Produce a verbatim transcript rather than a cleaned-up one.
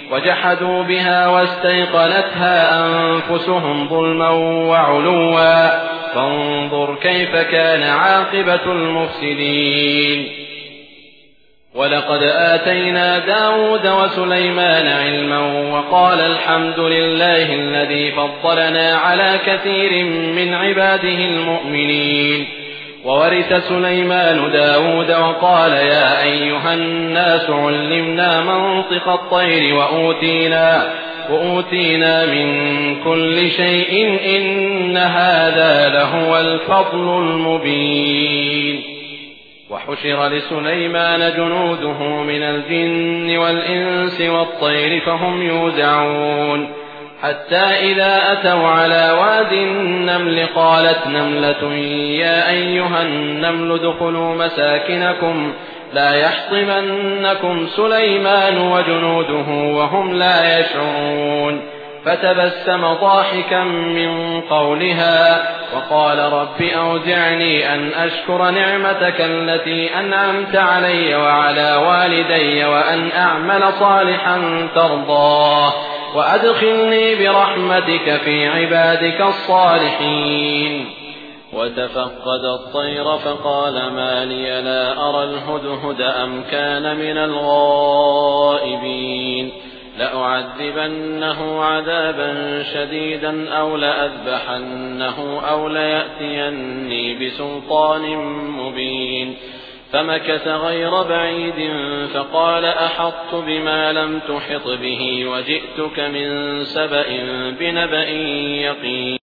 وجحدوا بها واستيقنتها أنفسهم ظلما وعلوا فانظر كيف كان عاقبة المفسدين. ولقد آتينا داود وسليمان علما وقال الحمد لله الذي فضلنا على كثير من عباده المؤمنين. وورث سليمان داود وقال يا أيها الناس علمنا منطق الطير وأوتينا, وأوتينا من كل شيء إن هذا لهو الفضل المبين. وحشر لسليمان جنوده من الجن والإنس والطير فهم يوزعون حتى إذا أتوا على واد النمل قالت نملة يا أيها النمل ادخلوا مساكنكم لا يحطمنكم سليمان وجنوده وهم لا يشعرون. فتبسم ضاحكا من قولها وقال رب أوزعني أن أشكر نعمتك التي أنعمت علي وعلى والدي وأن أعمل صالحا ترضاه وأدخلني برحمتك في عبادك الصالحين. وتفقد الطير فقال ما لي لا أرى الهدهد أم كان من الغائبين لأعذبنه عذابا شديدا أو لأذبحنه أو ليأتيني بسلطان مبين. فمكث غير بعيد فقال أحطت بما لم تحط به وجئتك من سبأ بنبأ يقين.